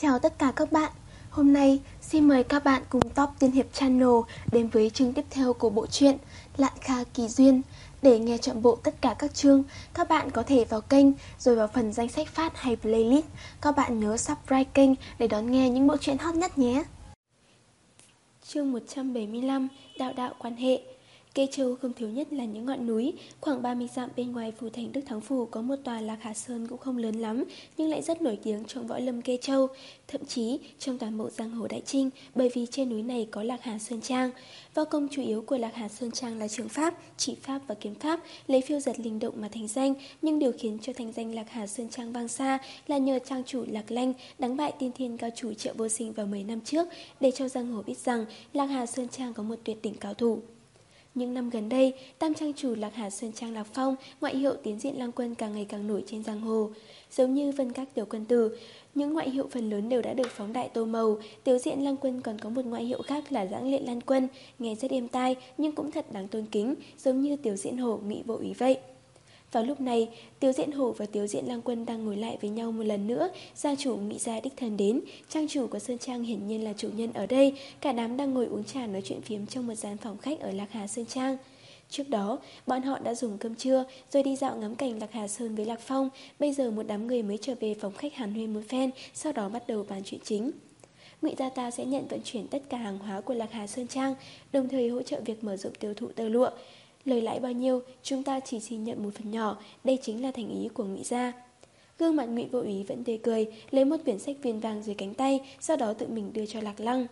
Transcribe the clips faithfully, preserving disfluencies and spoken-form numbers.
Chào tất cả các bạn. Hôm nay xin mời các bạn cùng Top Tiên Hiệp Channel đến với chương tiếp theo của bộ truyện Lạn Kha Kỳ Duyên. Để nghe trọn bộ tất cả các chương, các bạn có thể vào kênh rồi vào phần danh sách phát hay playlist. Các bạn nhớ subscribe kênh để đón nghe những bộ truyện hot nhất nhé. Chương một trăm bảy mươi lăm, Đạo đạo quan hệ. Kê Châu không thiếu nhất là những ngọn núi. Khoảng ba mươi dặm bên ngoài phủ thành Đức Thắng Phủ có một tòa Lạc Hà Sơn cũng không lớn lắm, nhưng lại rất nổi tiếng trong võ lâm Kê Châu, thậm chí trong toàn bộ giang hồ Đại Trinh, bởi vì trên núi này có Lạc Hà Sơn Trang. Võ công chủ yếu của Lạc Hà Sơn Trang là trường pháp, chỉ pháp và kiếm pháp, lấy phiêu giật linh động mà thành danh. Nhưng điều khiến cho thành danh Lạc Hà Sơn Trang vang xa là nhờ trang chủ Lạc Lanh đánh bại tiên thiên cao chủ Triệu Vô Sinh vào mười năm trước, để cho giang hồ biết rằng Lạc Hà Sơn Trang có một tuyệt đỉnh cao thủ. Những năm gần đây, tam trang chủ Lạc Hà Sơn Trang Lạc Phong, ngoại hiệu Tiến Diện Lang Quân, càng ngày càng nổi trên giang hồ. Giống như Vân Các Tiểu Quân Tử, những ngoại hiệu phần lớn đều đã được phóng đại tô màu. Tiểu Diện Lang Quân còn có một ngoại hiệu khác là Giãng Liện Lan Quân, nghe rất êm tai nhưng cũng thật đáng tôn kính, giống như Tiểu Diện Hổ, Ngụy Vô Úy vậy. Vào lúc này, Tiểu Diện Hổ và Tiểu Diện Lang Quân đang ngồi lại với nhau một lần nữa. Gia chủ Ngụy gia đích thân đến, trang chủ của Sơn Trang hiển nhiên là chủ nhân ở đây. Cả đám đang ngồi uống trà nói chuyện phiếm trong một gian phòng khách ở Lạc Hà Sơn Trang. Trước đó, bọn họ đã dùng cơm trưa rồi đi dạo ngắm cảnh Lạc Hà Sơn với Lạc Phong. Bây giờ một đám người mới trở về phòng khách hàn huyên một phen, sau đó bắt đầu bàn chuyện chính. Ngụy gia ta sẽ nhận vận chuyển tất cả hàng hóa của Lạc Hà Sơn Trang, đồng thời hỗ trợ việc mở rộng tiêu thụ tơ lụa. Lời lãi bao nhiêu, chúng ta chỉ xin nhận một phần nhỏ, đây chính là thành ý của Ngụy gia. Gương mặt Ngụy Vô Úy vẫn tươi cười, lấy một quyển sách viền vàng dưới cánh tay, sau đó tự mình đưa cho Lạc Lăng.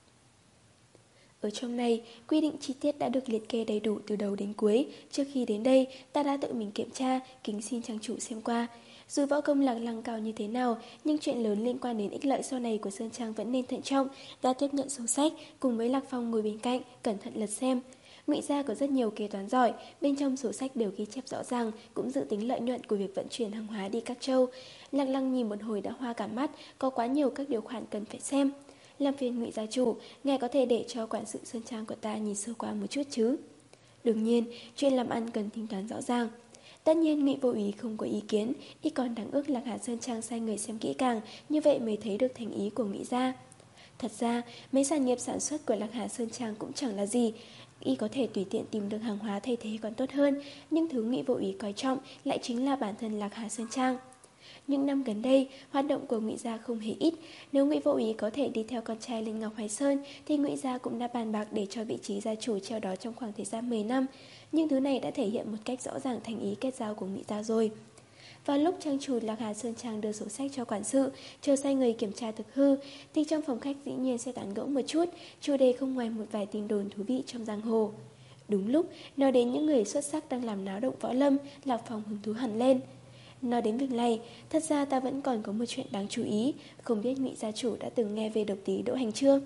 Ở trong này, quy định chi tiết đã được liệt kê đầy đủ từ đầu đến cuối. Trước khi đến đây, ta đã tự mình kiểm tra, kính xin trang chủ xem qua. Dù võ công Lạc Lăng cao như thế nào, nhưng chuyện lớn liên quan đến ích lợi sau này của Sơn Trang vẫn nên thận trọng. Đã tiếp nhận sổ sách, cùng với Lạc Phong ngồi bên cạnh, cẩn thận lật xem. Ngụy gia có rất nhiều kế toán giỏi, bên trong sổ sách đều ghi chép rõ ràng, cũng dự tính lợi nhuận của việc vận chuyển hàng hóa đi các châu. Lạc Lăng nhìn một hồi đã hoa cả mắt, có quá nhiều các điều khoản cần phải xem. Làm phiền Ngụy gia chủ, ngài có thể để cho quản sự Sơn Trang của ta nhìn sơ qua một chút chứ? Đương nhiên, chuyện làm ăn cần tính toán rõ ràng. Tất nhiên Ngụy Vô Úy không có ý kiến, y còn đáng ước Lạc Hà Sơn Trang sai người xem kỹ càng, như vậy mới thấy được thành ý của Ngụy gia. Thật ra, mấy sản nghiệp sản xuất của Lạc Hà Sơn Trang cũng chẳng là gì, y có thể tùy tiện tìm được hàng hóa thay thế còn tốt hơn, nhưng thứ Ngụy Vô Úy coi trọng lại chính là bản thân Lạc Hà Sơn Trang. Những năm gần đây, hoạt động của Ngụy gia không hề ít. Nếu Ngụy Vô Úy có thể đi theo con trai lên Ngọc Hoài Sơn, thì Ngụy gia cũng đã bàn bạc để cho vị trí gia chủ treo đó trong khoảng thời gian mười năm. Nhưng thứ này đã thể hiện một cách rõ ràng thành ý kết giao của Ngụy gia rồi. Vào lúc trang chủ Lạc Hà Sơn Trang đưa sổ sách cho quản sự, chờ sai người kiểm tra thực hư, thì trong phòng khách dĩ nhiên sẽ tán gẫu một chút. Chủ đề không ngoài một vài tin đồn thú vị trong giang hồ. Đúng lúc nói đến những người xuất sắc đang làm náo động võ lâm, Lạc Phong hứng thú hẳn lên. Nói đến việc này, thật ra ta vẫn còn có một chuyện đáng chú ý. Không biết Ngụy gia chủ đã từng nghe về độc tí Đỗ Hành chưa?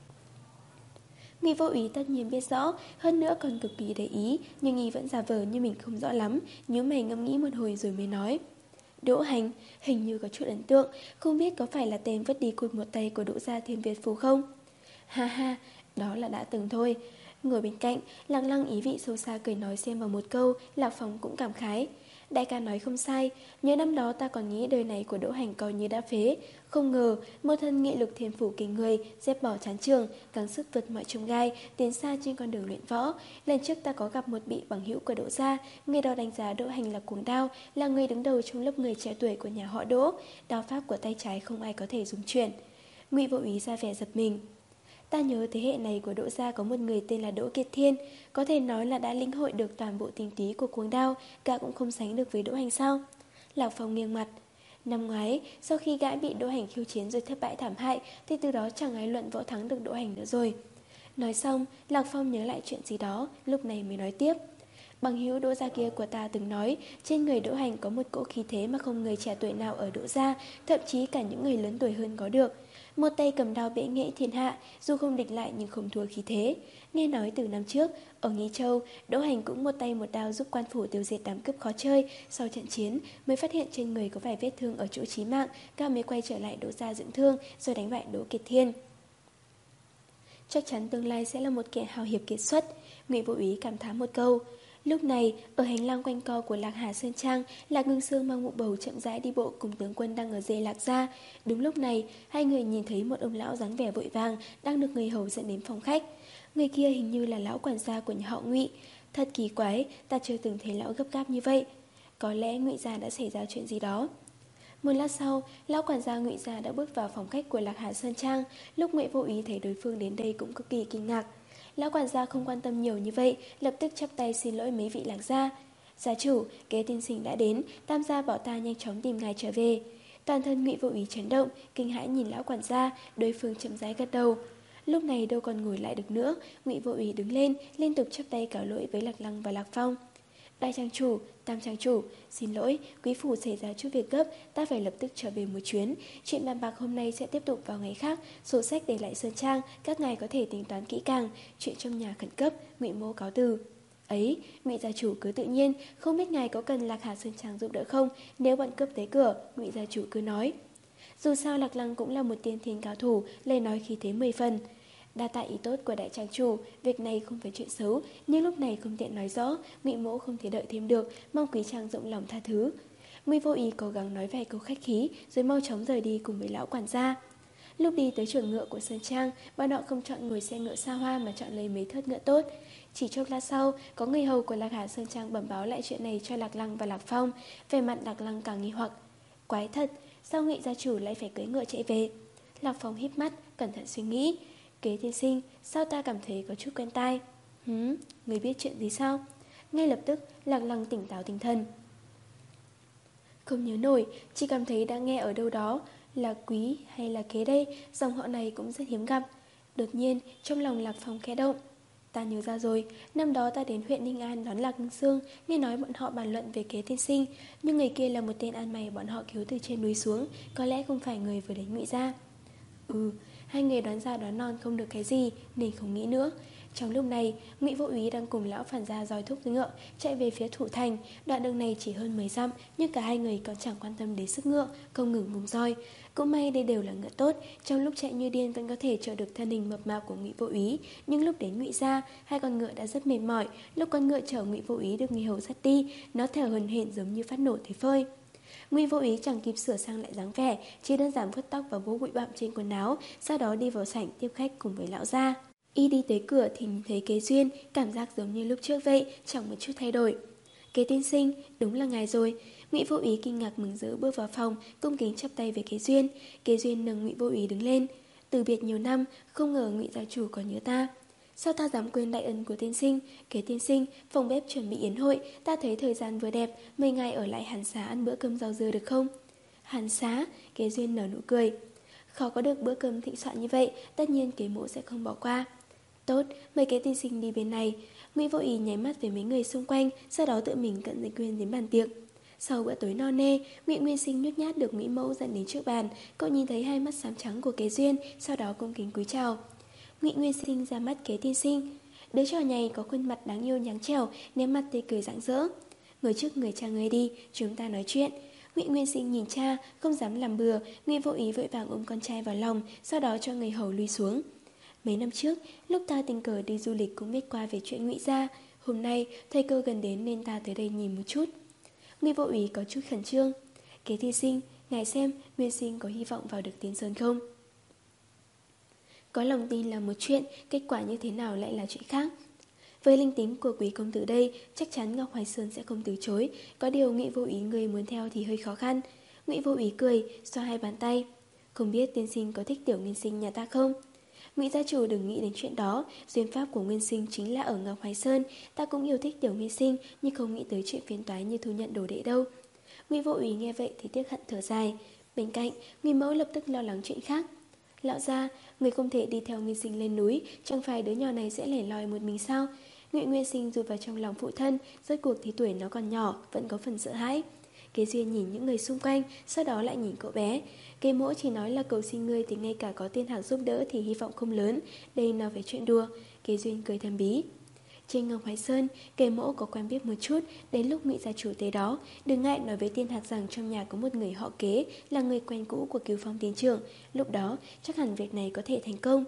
Ngụy Vô Úy tất nhiên biết rõ, hơn nữa còn cực kỳ để ý, nhưng y vẫn giả vờ như mình không rõ lắm, nhíu mày ngẫm nghĩ một hồi rồi mới nói. Đỗ Hành, hình như có chút ấn tượng, không biết có phải là tên vứt đi cụt một tay của Đỗ gia Thiên Việt Phú không? Ha ha, đó là đã từng thôi. Ngồi bên cạnh, Lạc Lăng ý vị sâu xa cười nói xem vào một câu, Lạc Phong cũng cảm khái. Đại ca nói không sai, nhớ năm đó ta còn nghĩ đời này của Đỗ Hành coi như đã phế. Không ngờ, một thân nghị lực thiên phủ kinh người, dẹp bỏ chán trường, gắng sức vượt mọi chông gai, tiến xa trên con đường luyện võ. Lần trước ta có gặp một vị bằng hữu của Đỗ gia, người đó đánh giá Đỗ Hành là cuồng đao, là người đứng đầu trong lớp người trẻ tuổi của nhà họ Đỗ. Đao pháp của tay trái không ai có thể dùng chuyển. Ngụy Vô Úy ra vẻ giật mình. Ta nhớ thế hệ này của Đỗ gia có một người tên là Đỗ Kiệt Thiên, có thể nói là đã lĩnh hội được toàn bộ tinh túy của cuồng đao, gã cũng không sánh được với Đỗ Hành sao? Lạc Phong nghiêng mặt. Năm ngoái, sau khi gã bị Đỗ Hành khiêu chiến rồi thất bại thảm hại, thì từ đó chẳng ai luận võ thắng được Đỗ Hành nữa rồi. Nói xong, Lạc Phong nhớ lại chuyện gì đó, lúc này mới nói tiếp. Bằng hữu Đỗ gia kia của ta từng nói, trên người Đỗ Hành có một cỗ khí thế mà không người trẻ tuổi nào ở Đỗ gia, thậm chí cả những người lớn tuổi hơn có được. Một tay cầm đao bệ nghệ thiên hạ, dù không địch lại nhưng không thua khí thế. Nghe nói từ năm trước, ở Nghi Châu, Đỗ Hành cũng một tay một đao giúp quan phủ tiêu diệt đám cướp khó chơi. Sau trận chiến, mới phát hiện trên người có vài vết thương ở chỗ chí mạng, gã mới quay trở lại Đỗ gia dưỡng thương, rồi đánh bại Đỗ Kiệt Thiên. Chắc chắn tương lai sẽ là một kẻ hào hiệp kiệt xuất. Ngụy Vô Úy cảm thán một câu. Lúc này, ở hành lang quanh co của Lạc Hà Sơn Trang, Lạc Ngưng Sương mang mũ bầu chậm rãi đi bộ cùng tướng quân đang ở dê Lạc gia. Đúng lúc này, hai người nhìn thấy một ông lão dáng vẻ vội vàng đang được người hầu dẫn đến phòng khách. Người kia hình như là lão quản gia của nhà họ Ngụy. Thật kỳ quái, ta chưa từng thấy lão gấp gáp như vậy. Có lẽ Ngụy gia đã xảy ra chuyện gì đó. Một lát sau, lão quản gia Ngụy gia đã bước vào phòng khách của Lạc Hà Sơn Trang. Lúc Ngụy Vô Ý thấy đối phương đến đây cũng cực kỳ kinh ngạc. Lão quản gia không quan tâm nhiều như vậy, lập tức chắp tay xin lỗi mấy vị Lạc gia. Gia chủ, Kế tiên sinh đã đến, Tam gia bảo ta nhanh chóng tìm ngài trở về. Toàn thân Ngụy Vô Ý chấn động, kinh hãi nhìn lão quản gia, đối phương chậm rãi gật đầu. Lúc này đâu còn ngồi lại được nữa, Ngụy Vô Ý đứng lên, liên tục chắp tay cáo lỗi với Lạc Lăng và Lạc Phong. Đại trang chủ, Tam trang chủ, xin lỗi, quý phủ xảy ra chút việc gấp, ta phải lập tức trở về một chuyến. Chuyện bàn bạc hôm nay sẽ tiếp tục vào ngày khác, sổ sách để lại Sơn Trang, các ngài có thể tính toán kỹ càng. Chuyện trong nhà khẩn cấp, Ngụy mô cáo từ. Ấy, Ngụy gia chủ cứ tự nhiên, không biết ngài có cần Lạc Hà Sơn Trang giúp đỡ không? Nếu bận cướp tới cửa, Ngụy gia chủ cứ nói. Dù sao Lạc Lăng cũng là một tiên thiên cao thủ, lời nói khí thế mười phần. Đa tạ ý tốt của đại trang chủ, việc này không phải chuyện xấu, nhưng lúc này không tiện nói rõ, Ngụy mỗ không thể đợi thêm được, mong quý trang rộng lòng tha thứ. Ngụy Vô Ý cố gắng nói vài câu khách khí, rồi mau chóng rời đi cùng với lão quản gia. Lúc đi tới chuồng ngựa của Sơn Trang, bọn họ không chọn ngồi xe ngựa xa hoa mà chọn lấy mấy thớt ngựa tốt. Chỉ chốc lát sau, có người hầu của Lạc Hà Sơn Trang bẩm báo lại chuyện này cho Lạc Lăng và Lạc Phong. Về mặt Lạc Lăng càng nghi hoặc, quái thật, sao Ngụy gia chủ lại phải cưỡi ngựa chạy về? Lạc Phong híp mắt, cẩn thận suy nghĩ. Kế tiên sinh, sao ta cảm thấy có chút quen tai? Hứ, người biết chuyện gì sao? Ngay lập tức, Lạc Lăng tỉnh táo tinh thần. Không nhớ nổi, chỉ cảm thấy đã nghe ở đâu đó. Là Quý hay là Kế đây, dòng họ này cũng rất hiếm gặp. Đột nhiên, trong lòng Lạc Phong khẽ động. Ta nhớ ra rồi, năm đó ta đến huyện Ninh An đón Lạc Ngưng Sương, nghe nói bọn họ bàn luận về Kế tiên sinh, nhưng người kia là một tên ăn mày bọn họ cứu từ trên núi xuống, có lẽ không phải người vừa đến Ngụy gia. Ừ, hai người đoán ra đoán non không được cái gì nên không nghĩ nữa. Trong lúc này, Ngụy Vô Úy đang cùng lão phản gia roi thúc ngựa chạy về phía thủ thành. Đoạn đường này chỉ hơn mười dặm, nhưng cả hai người còn chẳng quan tâm đến sức ngựa, không ngừng ngùng roi. Cũng may đây đều là ngựa tốt, trong lúc chạy như điên vẫn có thể trợ được thân hình mập mạp của Ngụy Vô Úy. Nhưng lúc đến Ngụy gia, hai con ngựa đã rất mệt mỏi. Lúc con ngựa chở Ngụy Vô Úy được người hầu dắt đi, nó thở hổn hển giống như phát nổ thấy phơi. Ngụy Vô Ý chẳng kịp sửa sang lại dáng vẻ, chỉ đơn giản vuốt tóc và vỗ bụi bặm trên quần áo, sau đó đi vào sảnh tiếp khách cùng với lão gia. Y đi tới cửa thì nhìn thấy Kế Duyên, cảm giác giống như lúc trước vậy, chẳng một chút thay đổi. Kế tiên sinh, đúng là ngài rồi. Ngụy Vô Ý kinh ngạc mừng rỡ bước vào phòng, cung kính chắp tay với Kế Duyên. Kế Duyên nâng Ngụy Vô Ý đứng lên. Từ biệt nhiều năm, không ngờ Ngụy gia chủ còn nhớ ta. Sao ta dám quên đại ân của tiên sinh? Kế tiên sinh, phòng bếp chuẩn bị yến hội, ta thấy thời gian vừa đẹp, mời ngài ở lại Hàn Xá ăn bữa cơm rau dưa được không? Hàn Xá? Kế Duyên nở nụ cười. Khó có được bữa cơm thịnh soạn như vậy, tất nhiên Kế mộ sẽ không bỏ qua. Tốt, mời Kế tiên sinh đi bên này. Ngụy Vô Ý nháy mắt với mấy người xung quanh, sau đó tự mình cận dây quyên đến bàn tiệc. Sau bữa tối no nê, Ngụy Nguyên Sinh nhút nhát được Ngụy Mẫu dẫn đến trước bàn. Cậu nhìn thấy hai mắt xám trắng của Kế Duyên, sau đó cung kính cúi chào. Ngụy Nguyên Sinh ra mắt Kế tiên sinh. Đứa trò này có khuôn mặt đáng yêu nháng trẻo, nét mặt tươi cười rạng rỡ. Ngồi trước người cha người đi, chúng ta nói chuyện. Ngụy Nguyên Sinh nhìn cha, không dám làm bừa. Ngụy Vô Ý vội vàng ôm con trai vào lòng, sau đó cho người hầu lui xuống. Mấy năm trước, lúc ta tình cờ đi du lịch cũng biết qua về chuyện Ngụy gia. Hôm nay thời cơ gần đến nên ta tới đây nhìn một chút. Ngụy Vô Ý có chút khẩn trương. Kế tiên sinh, ngài xem Nguyên Sinh có hy vọng vào được Tiên Sơn không? Có lòng tin là một chuyện, kết quả như thế nào lại là chuyện khác. Với linh tính của quý công tử đây, chắc chắn Ngọc Hoài Sơn sẽ không từ chối. Có điều Ngụy Vô Ý người muốn theo thì hơi khó khăn. Ngụy Vô Ý cười, xoa hai bàn tay. Không biết tiên sinh có thích tiểu Nguyên Sinh nhà ta không? Ngụy gia chủ đừng nghĩ đến chuyện đó. Duyên pháp của Nguyên Sinh chính là ở Ngọc Hoài Sơn. Ta cũng yêu thích tiểu Nguyên Sinh, nhưng không nghĩ tới chuyện phiền toái như thu nhận đồ đệ đâu. Ngụy Vô Ý nghe vậy thì tiếc hận thở dài. Bên cạnh, Ngụy Mẫu lập tức lo lắng chuyện khác. Lão gia, người không thể đi theo Nguyên Sinh lên núi, chẳng phải đứa nhỏ này sẽ lẻ loi một mình sao? Ngụy Nguyên Sinh rụt vào trong lòng phụ thân, rốt cuộc thì tuổi nó còn nhỏ, vẫn có phần sợ hãi. Kế Duyên nhìn những người xung quanh, sau đó lại nhìn cậu bé. Kế mỗ chỉ nói là cầu xin ngươi thì ngay cả có tiên hạc giúp đỡ thì hy vọng không lớn, đây nào phải chuyện đùa. Kế Duyên cười thầm bí. Trên Ngọc Hoài Sơn, Kế mỗ có quen biết một chút, đến lúc Ngụy gia chủ tới đó, đừng ngại nói với Tiên Hạc rằng trong nhà có một người họ Kế, là người quen cũ của Cứu Phong tiến trưởng, lúc đó chắc hẳn việc này có thể thành công.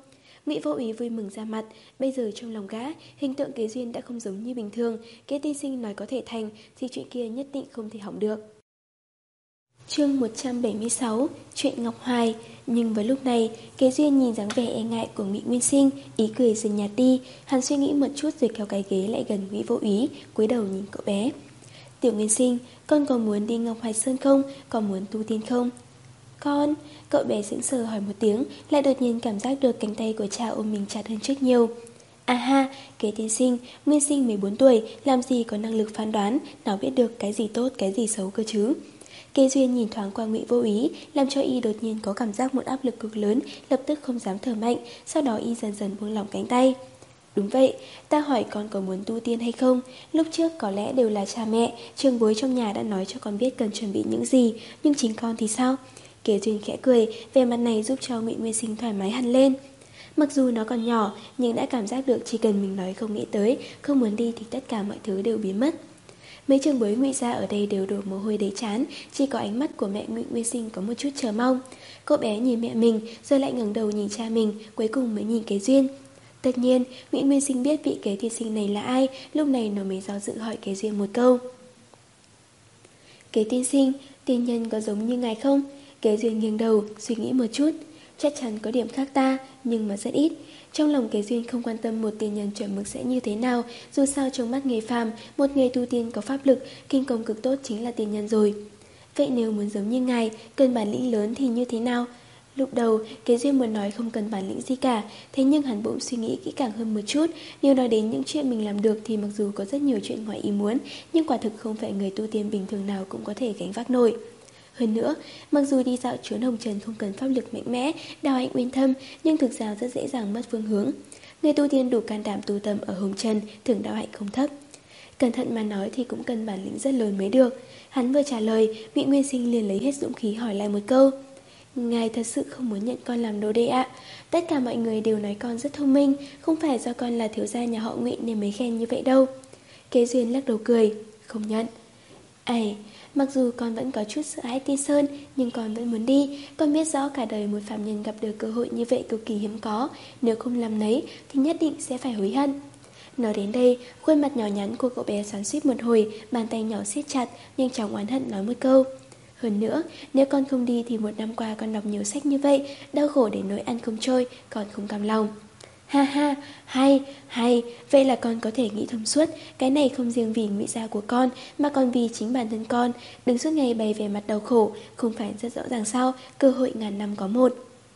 Ngụy Vô Ý vui mừng ra mặt. Bây giờ trong lòng gã, hình tượng Kế Duyên đã không giống như bình thường. Kế tiên sinh nói có thể thành thì chuyện kia nhất định không thể hỏng được. Chương một trăm bảy mươi sáu, chuyện Ngọc Hoài. Nhưng vào lúc này, Kế Duyên nhìn dáng vẻ e ngại của Ngụy Nguyên Sinh, ý cười dần nhạt đi. Hắn suy nghĩ một chút rồi kéo cái ghế lại gần Ngụy Vô Ý, cúi đầu nhìn cậu bé. Tiểu Nguyên Sinh, con có muốn đi Ngọc Hoài Sơn không? Có muốn tu tiên không? Con, cậu bé sững sờ hỏi một tiếng, lại đột nhiên cảm giác được cánh tay của cha ôm mình chặt hơn trước nhiều. À ha, Kế tiên sinh, Nguyên Sinh mười bốn tuổi, làm gì có năng lực phán đoán, nào biết được cái gì tốt, cái gì xấu cơ chứ. Kế Duyên nhìn thoáng qua Ngụy Vô Ý, làm cho y đột nhiên có cảm giác một áp lực cực lớn, lập tức không dám thở mạnh, sau đó y dần dần buông lỏng cánh tay. Đúng vậy, ta hỏi con có muốn tu tiên hay không? Lúc trước có lẽ đều là cha mẹ, trường bối trong nhà đã nói cho con biết cần chuẩn bị những gì, nhưng chính con thì sao? Kế Duyên khẽ cười, vẻ mặt này giúp cho Ngụy Nguyên Sinh thoải mái hẳn lên. Mặc dù nó còn nhỏ, nhưng đã cảm giác được chỉ cần mình nói không nghĩ tới, không muốn đi thì tất cả mọi thứ đều biến mất. Mấy trường bối Ngụy gia ở đây đều đổ mồ hôi đầy trán, chỉ có ánh mắt của mẹ Ngụy Nguyên Sinh có một chút chờ mong. Cậu bé nhìn mẹ mình, rồi lại ngẩng đầu nhìn cha mình, cuối cùng mới nhìn Kế Duyên. Tất nhiên, Ngụy Nguyên Sinh biết vị Kế tiên sinh này là ai, lúc này nó mới do dự hỏi Kế Duyên một câu. Kế tiên sinh, tiên nhân có giống như ngài không? Kế Duyên nghiêng đầu, suy nghĩ một chút. Chắc chắn có điểm khác ta, nhưng mà rất ít. Trong lòng Kế Duyên không quan tâm một tiên nhân chuẩn mực sẽ như thế nào, dù sao trong mắt người phàm, một người tu tiên có pháp lực, kinh công cực tốt chính là tiên nhân rồi. Vậy nếu muốn giống như ngài, cần bản lĩnh lớn thì như thế nào? Lúc đầu, Kế Duyên muốn nói không cần bản lĩnh gì cả, thế nhưng hắn bỗng suy nghĩ kỹ càng hơn một chút. Nếu nói đến những chuyện mình làm được thì mặc dù có rất nhiều chuyện ngoài ý muốn, nhưng quả thực không phải người tu tiên bình thường nào cũng có thể gánh vác nổi. Hơn nữa, mặc dù đi dạo chốn hồng trần không cần pháp lực mạnh mẽ, đào hạnh uyên thâm, nhưng thực ra rất dễ dàng mất phương hướng. Người tu tiên đủ can đảm tu tâm ở hồng trần, thường đào hạnh không thấp. Cẩn thận mà nói thì cũng cần bản lĩnh rất lớn mới được. Hắn vừa trả lời, Ngụy Nguyên Sinh liền lấy hết dũng khí hỏi lại một câu. Ngài thật sự không muốn nhận con làm đồ đệ ạ? Tất cả mọi người đều nói con rất thông minh, không phải do con là thiếu gia nhà họ Ngụy nên mới khen như vậy đâu. Kế Duyên lắc đầu cười, không nhận. Ây, mặc dù con vẫn có chút sợ hãi Tiên Sơn, nhưng con vẫn muốn đi. Con biết rõ cả đời một phạm nhân gặp được cơ hội như vậy cực kỳ hiếm có, nếu không làm nấy thì nhất định sẽ phải hối hận. Nói đến đây, khuôn mặt nhỏ nhắn của cậu bé xoắn xuýt một hồi, bàn tay nhỏ siết chặt, nhanh chóng oán hận nói một câu. Hơn nữa, nếu con không đi thì một năm qua con đọc nhiều sách như vậy, đau khổ đến nỗi ăn không trôi, con không cam lòng. Ha ha, hay, hay, vậy là con có thể nghĩ thông suốt, cái này không riêng vì Ngụy gia của con, mà còn vì chính bản thân con, đừng suốt ngày bày về mặt đau khổ, không phải rất rõ ràng sao, cơ hội ngàn năm có một.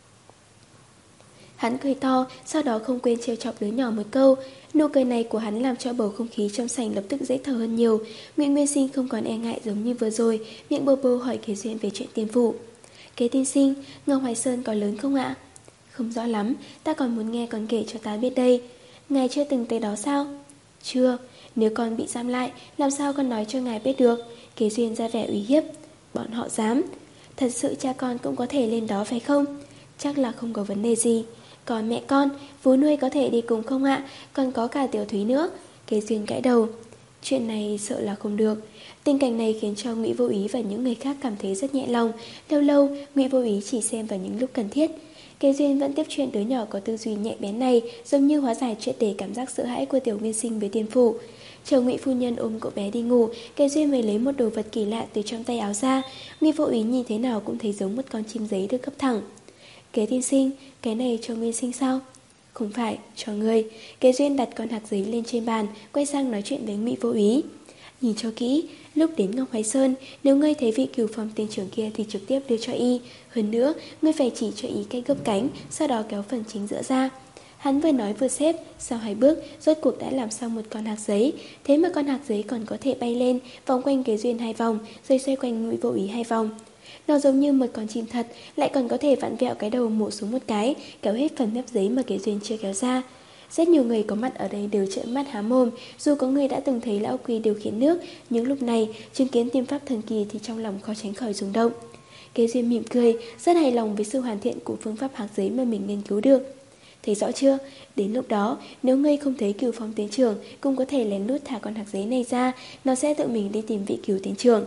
Hắn cười to, sau đó không quên trêu chọc đứa nhỏ một câu. Nụ cười này của hắn làm cho bầu không khí trong sảnh lập tức dễ thở hơn nhiều. Ngụy Nguyên Sinh không còn e ngại giống như vừa rồi, miệng bô bô hỏi Kế Duyên về chuyện tiên phủ. Kế tiên sinh, Ngọc Hoài Sơn có lớn không ạ? Không rõ lắm, ta còn muốn nghe con kể cho ta biết đây. Ngài chưa từng tới đó sao? Chưa, nếu con bị giam lại, làm sao con nói cho ngài biết được? Kế Duyên ra vẻ uy hiếp. Bọn họ dám. Thật sự cha con cũng có thể lên đó phải không? Chắc là không có vấn đề gì. Còn mẹ con, vú nuôi có thể đi cùng không ạ? Còn có cả Tiểu Thúy nữa. Kế Duyên gãi đầu. Chuyện này sợ là không được. Tình cảnh này khiến cho Ngụy Vô Ý và những người khác cảm thấy rất nhẹ lòng. Lâu lâu, Ngụy Vô Ý chỉ xem vào những lúc cần thiết. Kế Duyên vẫn tiếp chuyện đứa nhỏ có tư duy nhạy bén này, giống như hóa giải triệt để cảm giác sợ hãi của Tiểu Nguyên Sinh với tiên phủ. Chờ Ngụy phu nhân ôm cậu bé đi ngủ, Kế Duyên mới lấy một đồ vật kỳ lạ từ trong tay áo ra. Ngụy Vô Ý nhìn thế nào cũng thấy giống một con chim giấy được gấp thẳng. Kế tiên sinh, cái này cho Nguyên Sinh sao? Không phải, cho ngươi. Kế Duyên đặt con hạt giấy lên trên bàn, quay sang nói chuyện với Ngụy Vô Ý. Nhìn cho kỹ, lúc đến Ngọc Hoài Sơn, nếu ngươi thấy vị cửu phẩm tiên trưởng kia thì trực tiếp đưa cho y. Hơn nữa, ngươi phải chỉ cho y cách gấp cánh, sau đó kéo phần chính giữa ra. Hắn vừa nói vừa xếp, sau hai bước, rốt cuộc đã làm xong một con hạt giấy. Thế mà con hạt giấy còn có thể bay lên, vòng quanh Kế Duyên hai vòng, rồi xoay quanh Ngụy Vô Ý hai vòng. Nó giống như một con chim thật, lại còn có thể vặn vẹo cái đầu mổ xuống một cái, kéo hết phần mép giấy mà Kế Duyên chưa kéo ra. Rất nhiều người có mặt ở đây đều trợn mắt há mồm, dù có người đã từng thấy lão Quy điều khiển nước, nhưng lúc này chứng kiến tiên pháp thần kỳ thì trong lòng khó tránh khỏi rung động. Kế Duyên mỉm cười, rất hài lòng với sự hoàn thiện của phương pháp hạt giấy mà mình nghiên cứu được. Thấy rõ chưa? Đến lúc đó, nếu ngươi không thấy cửu phong tiến trưởng, cũng có thể lén lút thả con hạt giấy này ra, nó sẽ tự mình đi tìm vị cửu tiến trưởng.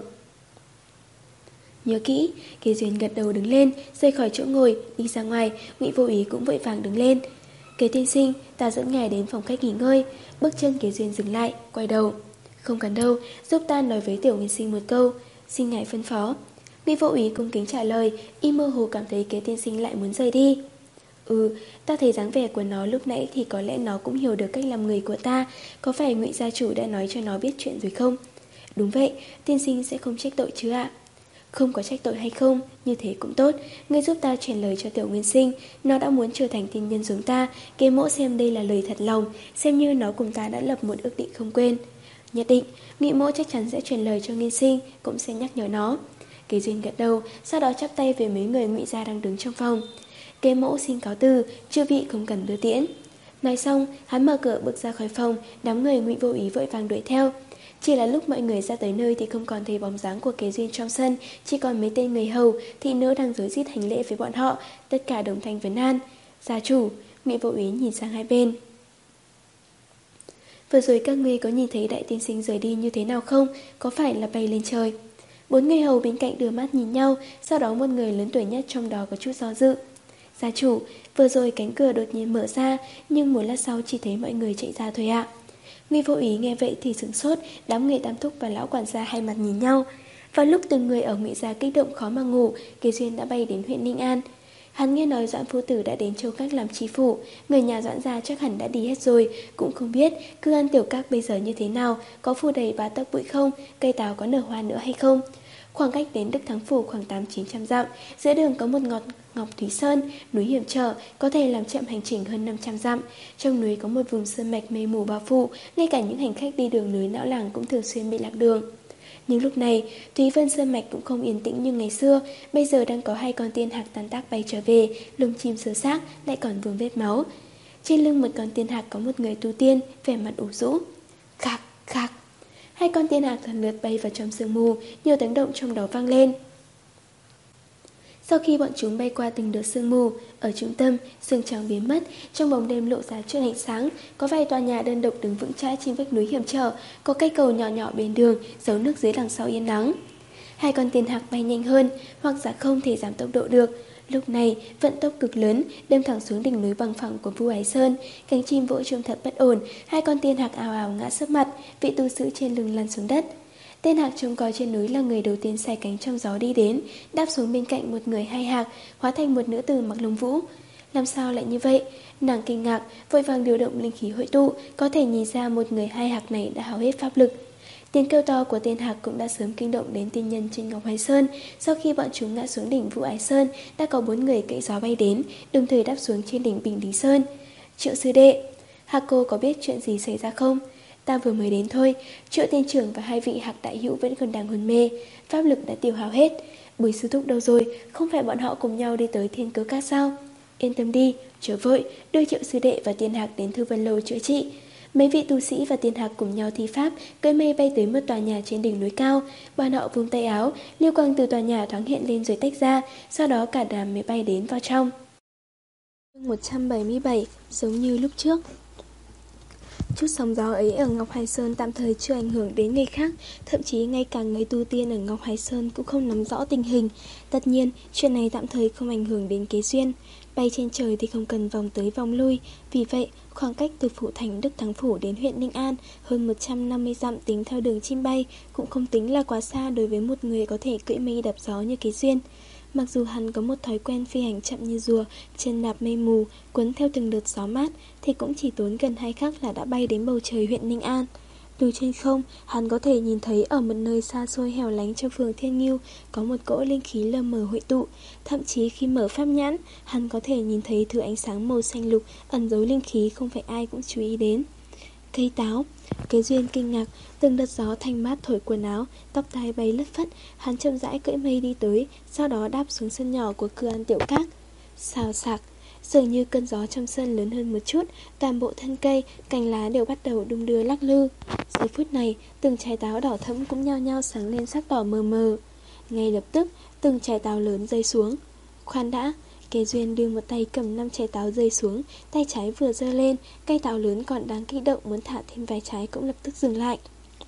Nhớ kỹ, Kế Duyên gật đầu đứng lên, rời khỏi chỗ ngồi, đi ra ngoài. Ngụy Vô Ý cũng vội vàng đứng lên. Kế tiên sinh, ta dẫn ngài đến phòng khách nghỉ ngơi. Bước chân Kế Duyên dừng lại, quay đầu. Không cần đâu, giúp ta nói với Tiểu Nguyên Sinh một câu. Xin ngài phân phó. Ngụy Vô Úy cung kính trả lời, y mơ hồ cảm thấy Kế tiên sinh lại muốn rời đi. Ừ, ta thấy dáng vẻ của nó lúc nãy thì có lẽ nó cũng hiểu được cách làm người của ta. Có phải Ngụy gia chủ đã nói cho nó biết chuyện rồi không? Đúng vậy, tiên sinh sẽ không trách tội chứ ạ? Không có trách tội hay không, như thế cũng tốt. Ngươi giúp ta truyền lời cho Tiểu Nguyên Sinh. Nó đã muốn trở thành tiên nhân giống ta. Kế mỗ xem đây là lời thật lòng, xem như nó cùng ta đã lập một ước định không quên. Nhất định, Ngụy mỗ chắc chắn sẽ truyền lời cho Nguyên Sinh, cũng sẽ nhắc nhở nó. Kế Duyên gật đầu, sau đó chắp tay về mấy người Ngụy gia đang đứng trong phòng. Kế mỗ xin cáo từ, chư vị không cần đưa tiễn. Nói xong, hắn mở cửa bước ra khỏi phòng, đám người Ngụy Vô Ý vội vàng đuổi theo. Chỉ là lúc mọi người ra tới nơi thì không còn thấy bóng dáng của Kế Duyên trong sân, chỉ còn mấy tên người hầu, thị nữ đang rối rít hành lễ với bọn họ, tất cả đồng thanh vấn an. Gia chủ, Ngụy Vô Ý nhìn sang hai bên. Vừa rồi các ngươi có nhìn thấy đại tiên sinh rời đi như thế nào không? Có phải là bay lên trời? Bốn người hầu bên cạnh đưa mắt nhìn nhau, sau đó một người lớn tuổi nhất trong đó có chút do dự. Gia chủ, vừa rồi cánh cửa đột nhiên mở ra, nhưng một lát sau chỉ thấy mọi người chạy ra thôi ạ. Ngụy Vô Ý nghe vậy thì sửng sốt, đám người Tam Thúc và lão quản gia hai mặt nhìn nhau. Vào lúc từng người ở Ngụy gia kích động khó mà ngủ, Kế Duyên đã bay đến huyện Ninh An. Hắn nghe nói Doãn phu tử đã đến Châu Các làm tri phủ, người nhà Doãn gia chắc hẳn đã đi hết rồi, cũng không biết Cư An Tiểu Các bây giờ như thế nào, có phủ đầy ba tấc bụi không, cây táo có nở hoa nữa hay không. Khoảng cách đến Đức Thắng phủ khoảng tám chín trăm dặm, giữa đường có một ngọt ngọc thủy sơn, núi hiểm trở, có thể làm chậm hành trình hơn năm trăm dặm. Trong núi có một vùng sơn mạch mây mù bao phủ, ngay cả những hành khách đi đường núi não làng cũng thường xuyên bị lạc đường. Nhưng lúc này, Thúy Vân sơn mạch cũng không yên tĩnh như ngày xưa, bây giờ đang có hai con tiên hạc tan tác bay trở về, lông chim sơ xác, lại còn vương vết máu. Trên lưng một con tiên hạc có một người tu tiên, vẻ mặt ủ rũ. Khạc, khạc. Hai con tiên hạc lần lượt bay vào trong sương mù, nhiều tiếng động trong đó vang lên. Sau khi bọn chúng bay qua từng đợt sương mù, ở trung tâm, sương trắng biến mất, trong bóng đêm lộ ra chút ánh sáng, có vài tòa nhà đơn độc đứng vững chãi trên vách núi hiểm trở, có cây cầu nhỏ nhỏ bên đường, giấu nước dưới đằng sau yên nắng. Hai con tiên hạc bay nhanh hơn, hoặc giả không thể giảm tốc độ được. Lúc này, vận tốc cực lớn, đâm thẳng xuống đỉnh núi bằng phẳng của Vu Ái Sơn, cánh chim vỗ trông thật bất ổn, hai con tiên hạc ào ào ngã sấp mặt, vị tu sĩ trên lưng lăn xuống đất. Tên hạc trông coi trên núi là người đầu tiên xài cánh trong gió đi đến, đáp xuống bên cạnh một người hai hạc, hóa thành một nữ tử mặc lông vũ. Làm sao lại như vậy? Nàng kinh ngạc, vội vàng điều động linh khí hội tụ, có thể nhìn ra một người hai hạc này đã hao hết pháp lực. Tiếng kêu to của tên hạc cũng đã sớm kinh động đến tiên nhân trên Ngọc Hoài Sơn. Sau khi bọn chúng ngã xuống đỉnh Vũ Ái Sơn, đã có bốn người cậy gió bay đến, đồng thời đáp xuống trên đỉnh Bình Lý Sơn. Triệu sư đệ, hạc cô có biết chuyện gì xảy ra không? Ta vừa mới đến thôi. Triệu tiên trưởng và hai vị hạc đại hữu vẫn còn đang hôn mê, pháp lực đã tiêu hao hết. Bùi sư thúc đâu rồi? Không phải bọn họ cùng nhau đi tới Thiên Cớ Các sao? Yên tâm đi, chớ vội, đưa Triệu sư đệ và tiên hạc đến Thư Vân Lâu chữa trị. Mấy vị tu sĩ và tiên hạc cùng nhau thi pháp, cưỡi mây bay tới một tòa nhà trên đỉnh núi cao. Bọn họ vung tay áo, liêu quang từ tòa nhà thoáng hiện lên rồi tách ra, sau đó cả đám mới bay đến vào trong. một trăm bảy mươi bảy, giống như lúc trước. Chút sóng gió ấy ở Ngọc Hải Sơn tạm thời chưa ảnh hưởng đến người khác, thậm chí ngay cả người tu tiên ở Ngọc Hải Sơn cũng không nắm rõ tình hình. Tất nhiên, chuyện này tạm thời không ảnh hưởng đến Kế Duyên. Bay trên trời thì không cần vòng tới vòng lui, vì vậy khoảng cách từ phủ thành Đức Thắng Phủ đến huyện Ninh An hơn một trăm năm mươi dặm tính theo đường chim bay cũng không tính là quá xa đối với một người có thể cưỡi mây đạp gió như Kế Duyên. Mặc dù hắn có một thói quen phi hành chậm như rùa, chân đạp mây mù, cuốn theo từng đợt gió mát, thì cũng chỉ tốn gần hai khắc là đã bay đến bầu trời huyện Ninh An. Từ trên không, hắn có thể nhìn thấy ở một nơi xa xôi hẻo lánh trong phường Thiên Ngưu có một cỗ linh khí lờ mờ hội tụ. Thậm chí khi mở pháp nhãn, hắn có thể nhìn thấy thứ ánh sáng màu xanh lục ẩn giấu linh khí không phải ai cũng chú ý đến. Cây táo. Kế Duyên kinh ngạc, từng đợt gió thanh mát thổi quần áo, tóc tai bay lất phất, hắn chậm rãi cưỡi mây đi tới, sau đó đáp xuống sân nhỏ của Cư An Tiểu Các. Xào xạc, dường như cơn gió trong sân lớn hơn một chút, toàn bộ thân cây, cành lá đều bắt đầu đung đưa lắc lư. Giây phút này, từng trái táo đỏ thẫm cũng nhao nhao sáng lên sắc đỏ mờ mờ. Ngay lập tức, từng trái táo lớn rơi xuống. Khoan đã, Kế Duyên đưa một tay cầm năm trái táo rơi xuống, tay trái vừa giơ lên, cây táo lớn còn đang kích động muốn thả thêm vài trái cũng lập tức dừng lại.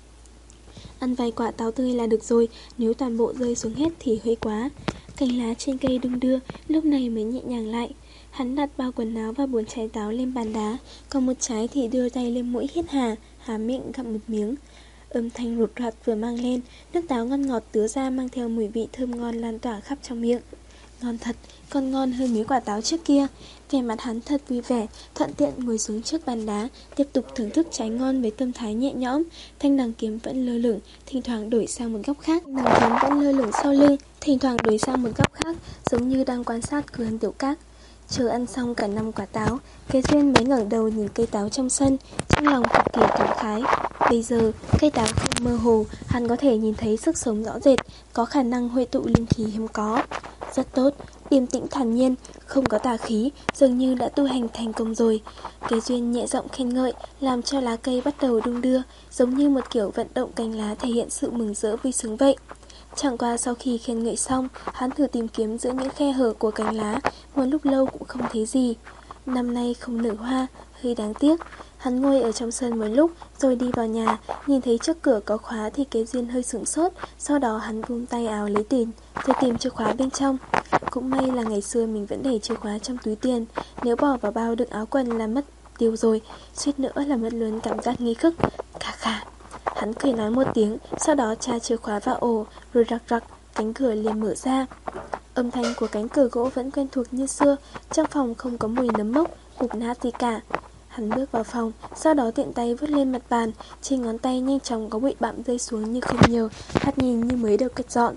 Ăn vài quả táo tươi là được rồi, nếu toàn bộ rơi xuống hết thì hơi quá. Cành lá trên cây đung đưa, lúc này mới nhẹ nhàng lại. Hắn đặt bao quần áo và bốn trái táo lên bàn đá, còn một trái thì đưa tay lên mũi hít hà, há miệng gặm một miếng. Âm thanh rụt rạt vừa mang lên, nước táo ngon ngọt tứa ra mang theo mùi vị thơm ngon lan tỏa khắp trong miệng. Ngon thật, còn ngon hơn mấy quả táo trước kia. Vẻ mặt hắn thật vui vẻ, thuận tiện ngồi xuống trước bàn đá, tiếp tục thưởng thức trái ngon với tâm thái nhẹ nhõm. Thanh đằng kiếm vẫn lơ lửng, thỉnh thoảng đổi sang một góc khác. Đằng kiếm vẫn lơ lửng sau lưng, thỉnh thoảng đổi sang một góc khác, giống như đang quan sát Cửa Hân Tiểu Các. Chờ ăn xong cả năm quả táo, Kế Duyên mới ngẩng đầu nhìn cây táo trong sân, trong lòng cực kỳ cảm khái. Bây giờ, cây táo không mơ hồ, hắn có thể nhìn thấy sức sống rõ rệt, có khả năng hội tụ linh khí hiếm có. Rất tốt, điềm tĩnh thản nhiên, không có tà khí, dường như đã tu hành thành công rồi. Kế Duyên nhẹ giọng khen ngợi, làm cho lá cây bắt đầu đung đưa, giống như một kiểu vận động cành lá thể hiện sự mừng rỡ vui sướng vậy. Chẳng qua sau khi khen ngợi xong, hắn thử tìm kiếm giữa những khe hở của cành lá, một lúc lâu cũng không thấy gì. Năm nay không nở hoa, hơi đáng tiếc. Hắn ngồi ở trong sân một lúc, rồi đi vào nhà, nhìn thấy trước cửa có khóa thì Kế Duyên hơi sửng sốt, sau đó hắn vung tay áo lấy tiền, rồi tìm chìa khóa bên trong. Cũng may là ngày xưa mình vẫn để chìa khóa trong túi tiền, nếu bỏ vào bao đựng áo quần là mất tiêu rồi, suýt nữa là mất luôn cảm giác nghi khức. Khà khà. Hắn cười nói một tiếng, sau đó tra chìa khóa vào ổ, rồi rắc rắc, cánh cửa liền mở ra. Âm thanh của cánh cửa gỗ vẫn quen thuộc như xưa, trong phòng không có mùi nấm mốc, mục nát gì cả. Hắn bước vào phòng, sau đó tiện tay vứt lên mặt bàn, trên ngón tay nhanh chóng có bụi bặm rơi xuống như không nhiều, thoạt nhìn như mới được cất dọn.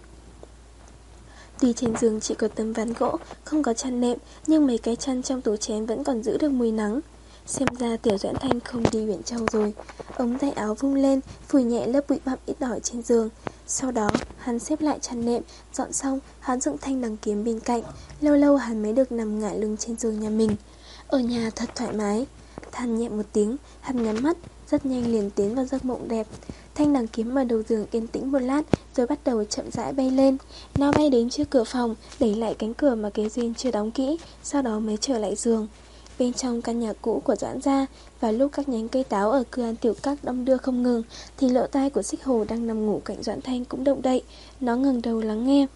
Tuy trên giường chỉ có tấm ván gỗ, không có chăn nệm, nhưng mấy cái chăn trong tủ chén vẫn còn giữ được mùi nắng. Xem ra Tiểu Doãn Thanh không đi Uyển Châu rồi. Ống tay áo vung lên, phủi nhẹ lớp bụi bặm ít ỏi trên giường. Sau đó, hắn xếp lại chăn nệm, dọn xong, hắn dựng thanh đằng kiếm bên cạnh. Lâu lâu hắn mới được nằm ngả lưng trên giường nhà mình. Ở nhà thật thoải mái. Than nhẹ một tiếng, hắn nhắm mắt, rất nhanh liền tiến vào giấc mộng đẹp. Thanh đằng kiếm ở đầu giường yên tĩnh một lát, rồi bắt đầu chậm rãi bay lên. Nó bay đến trước cửa phòng, đẩy lại cánh cửa mà Kế Duyên chưa đóng kỹ, sau đó mới trở lại giường. Bên trong căn nhà cũ của Doãn gia, và lúc các nhánh cây táo ở Cửa An Tiểu Các đong đưa không ngừng, thì lỗ tai của Xích Hồ đang nằm ngủ cạnh Doãn Thanh cũng động đậy. Nó ngẩng đầu lắng nghe.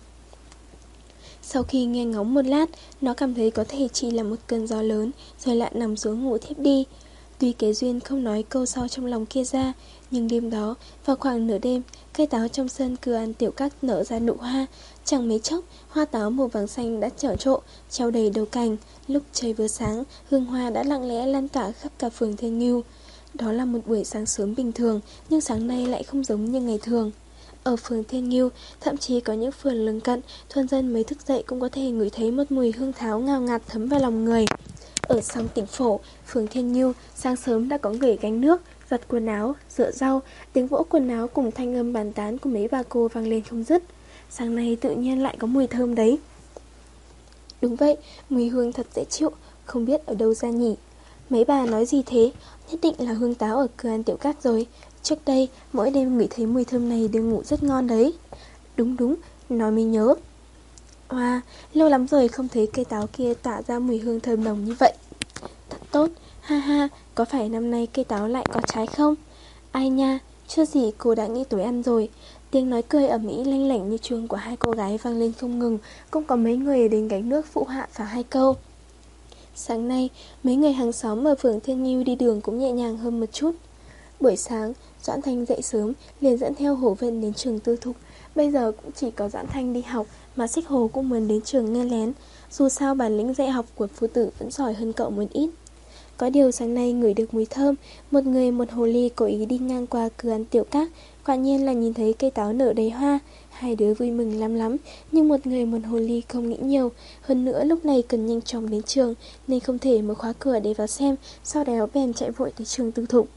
Sau khi nghe ngóng một lát, nó cảm thấy có thể chỉ là một cơn gió lớn, rồi lại nằm xuống ngủ thiếp đi. Tuy Kế Duyên không nói câu sau trong lòng kia ra, nhưng đêm đó, vào khoảng nửa đêm, cây táo trong sân Cửa An Tiểu Các nở ra nụ hoa. Chẳng mấy chốc, hoa táo màu vàng xanh đã nở rộ, treo đầy đầu cành. Lúc trời vừa sáng, hương hoa đã lặng lẽ lan tỏa khắp cả phường Thiên Ngưu. Đó là một buổi sáng sớm bình thường, nhưng sáng nay lại không giống như ngày thường. Ở phường Thiên Ngưu, thậm chí có những phường lân cận, thôn dân mới thức dậy cũng có thể ngửi thấy một mùi hương tháo ngào ngạt thấm vào lòng người. Ở Song Tỉnh Phổ, phường Thiên Ngưu, sáng sớm đã có người gánh nước, giặt quần áo, rửa rau, tiếng vỗ quần áo cùng thanh âm bàn tán của mấy bà cô vang lên không dứt. Sáng nay tự nhiên lại có mùi thơm đấy. Đúng vậy, mùi hương thật dễ chịu, không biết ở đâu ra nhỉ. Mấy bà nói gì thế? Nhất định là hương táo ở Cửa An Tiểu Các rồi. Trước đây, mỗi đêm ngửi thấy mùi thơm này đều ngủ rất ngon đấy. Đúng đúng, nói mới nhớ. Wow, lâu lắm rồi không thấy cây táo kia tỏa ra mùi hương thơm nồng như vậy. Thật tốt, ha ha, có phải năm nay cây táo lại có trái không? Ai nha, chưa gì cô đã nghĩ tối ăn rồi. Tiếng nói cười ầm ĩ lanh lảnh như chuông của hai cô gái vang lên không ngừng, cũng có mấy người đến gánh nước phụ họa vào hai câu. Sáng nay, mấy người hàng xóm ở phường Thiên Ngưu đi đường cũng nhẹ nhàng hơn một chút. Buổi sáng, Doãn Thanh dậy sớm, liền dẫn theo Hổ Vân đến trường tư thục. Bây giờ cũng chỉ có Doãn Thanh đi học, mà Xích Hồ cũng muốn đến trường nghe lén. Dù sao bản lĩnh dạy học của phu tử vẫn giỏi hơn cậu một ít. Có điều sáng nay ngửi được mùi thơm, một người một hồ ly cố ý đi ngang qua Cửa An Tiểu Các, quả nhiên là nhìn thấy cây táo nở đầy hoa. Hai đứa vui mừng lắm lắm, nhưng một người một hồ ly không nghĩ nhiều. Hơn nữa lúc này cần nhanh chóng đến trường, nên không thể mở khóa cửa để vào xem, sau đó bèn chạy vội tới trường tư thục.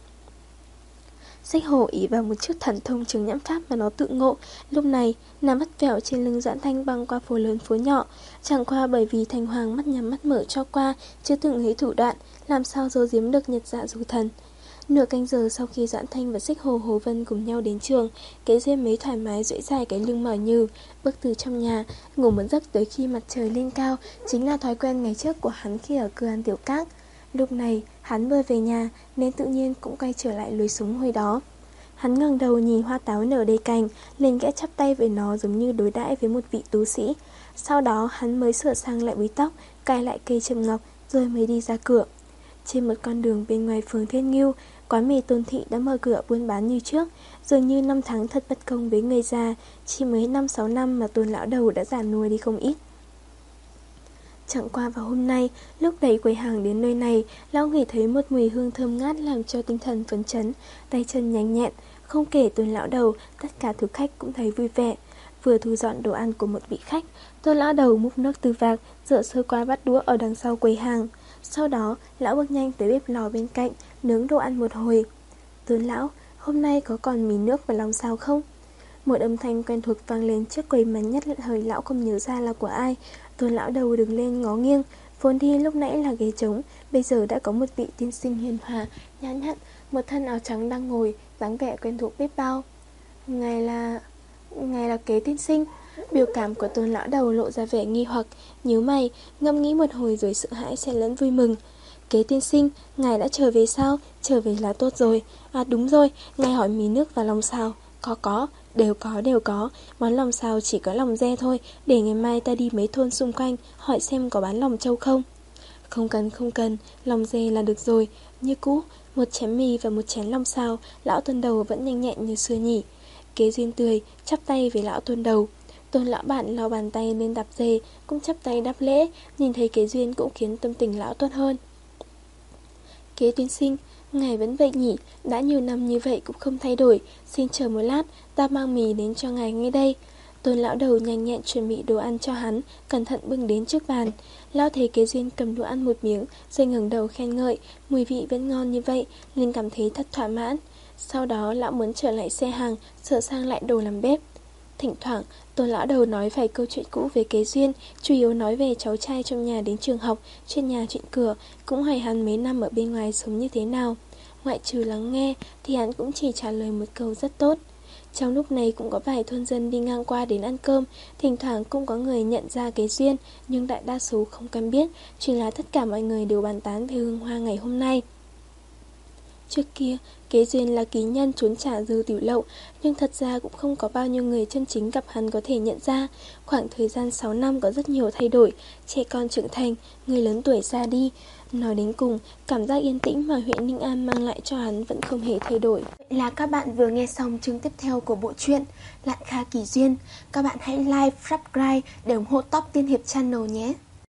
Xích Hồ ý vào một chút thần thông trường nhãn pháp mà nó tự ngộ. Lúc này, nằm bắt vẻo trên lưng Doãn Thanh băng qua phố lớn phố nhỏ. Chẳng qua bởi vì Thành Hoàng mắt nhắm mắt mở cho qua, chưa từng thấy thủ đoạn, làm sao giấu giếm được nhật dạ du thần. Nửa canh giờ sau khi Doãn Thanh và Xích Hồ Hồ Vân cùng nhau đến trường, Kế Duyên mới thoải mái duỗi dài cái lưng mỏi nhừ, bước từ trong nhà, ngủ một giấc tới khi mặt trời lên cao, chính là thói quen ngày trước của hắn khi ở Cửa An Tiểu Các. Lúc này, hắn vừa về nhà nên tự nhiên cũng quay trở lại lối sống hồi đó. Hắn ngẩng đầu nhìn hoa táo nở đầy cành, liền kẽ chắp tay với nó giống như đối đãi với một vị tú sĩ. Sau đó hắn mới sửa sang lại búi tóc, cài lại cây châm ngọc, rồi mới đi ra cửa. Trên một con đường bên ngoài phường Thiên Ngưu, quán mì Tôn Thị đã mở cửa buôn bán như trước. Dường như năm tháng thật bất công với người già, chỉ mới năm sáu năm mà Tôn lão đầu đã già nua đi không ít. Chẳng qua vào hôm nay, lúc đẩy quầy hàng đến nơi này, lão ngửi thấy một mùi hương thơm ngát làm cho tinh thần phấn chấn, tay chân nhanh nhẹn. Không kể Tôn lão đầu, tất cả thực khách cũng thấy vui vẻ. Vừa thu dọn đồ ăn của một vị khách, Tôn lão đầu múc nước từ vạc, rửa sơ qua bát đũa ở đằng sau quầy hàng. Sau đó, lão bước nhanh tới bếp lò bên cạnh, nướng đồ ăn một hồi. Tôn lão, hôm nay có còn mì nước và lòng xào không? Một âm thanh quen thuộc vang lên trước quầy mà nhất thời lão không nhớ ra là của ai. Tôn lão đầu đứng lên ngó nghiêng, vốn đi lúc nãy là ghế trống, bây giờ đã có một vị tiên sinh hiền hòa, nhã nhặn, một thân áo trắng đang ngồi, dáng vẻ quen thuộc biết bao. Ngài là... ngài là Kế tiên sinh. Biểu cảm của Tôn lão đầu lộ ra vẻ nghi hoặc, nhíu mày, ngẫm nghĩ một hồi rồi sợ hãi xen lẫn vui mừng. Kế tiên sinh, ngài đã trở về sao? Trở về là tốt rồi. À đúng rồi, ngài hỏi mì nước và lòng xào. Có có, đều có đều có. Món lòng xào chỉ có lòng dê thôi, để ngày mai ta đi mấy thôn xung quanh hỏi xem có bán lòng trâu không. Không cần không cần, lòng dê là được rồi. Như cũ, một chén mì và một chén lòng xào, lão Tôn đầu vẫn nhanh nhẹn như xưa nhỉ. Kế Duyên tươi chắp tay với lão Tôn đầu. Tôn lão bạn lau bàn tay lên đạp dê, cũng chắp tay đáp lễ. Nhìn thấy Kế Duyên cũng khiến tâm tình lão tốt hơn. Kế tiên sinh, ngài vẫn vậy nhỉ, đã nhiều năm như vậy cũng không thay đổi. Xin chờ một lát, ta mang mì đến cho ngài ngay đây. Tôn lão đầu nhanh nhẹn chuẩn bị đồ ăn cho hắn, cẩn thận bưng đến trước bàn. Lão thấy Kế Duyên cầm đồ ăn một miếng, rồi ngẩng đầu khen ngợi, mùi vị vẫn ngon như vậy, nên cảm thấy thật thỏa mãn. Sau đó lão muốn trở lại xe hàng, sửa sang lại đồ làm bếp. Thỉnh thoảng, Tôn lão đầu nói vài câu chuyện cũ về Kế Duyên, chủ yếu nói về cháu trai trong nhà đến trường học, chuyện nhà chuyện cửa, cũng hỏi hắn mấy năm ở bên ngoài sống như thế nào. Ngoại trừ lắng nghe, thì hắn cũng chỉ trả lời một câu rất tốt. Trong lúc này cũng có vài thôn dân đi ngang qua đến ăn cơm, thỉnh thoảng cũng có người nhận ra Kế Duyên, nhưng đại đa số không quen biết, chỉ là tất cả mọi người đều bàn tán về hương hoa ngày hôm nay. Trước kia, Kế Duyên là ký nhân trốn trả dư tiểu lậu, nhưng thật ra cũng không có bao nhiêu người chân chính gặp hắn có thể nhận ra. Khoảng thời gian sáu năm có rất nhiều thay đổi, trẻ con trưởng thành, người lớn tuổi ra đi. Nói đến cùng, cảm giác yên tĩnh mà huyện Ninh An mang lại cho hắn vẫn không hề thay đổi. Vậy là các bạn vừa nghe xong chương tiếp theo của bộ truyện Lạn Kha Kỳ Duyên. Các bạn hãy like, subscribe để ủng hộ Top Tiên Hiệp Channel nhé.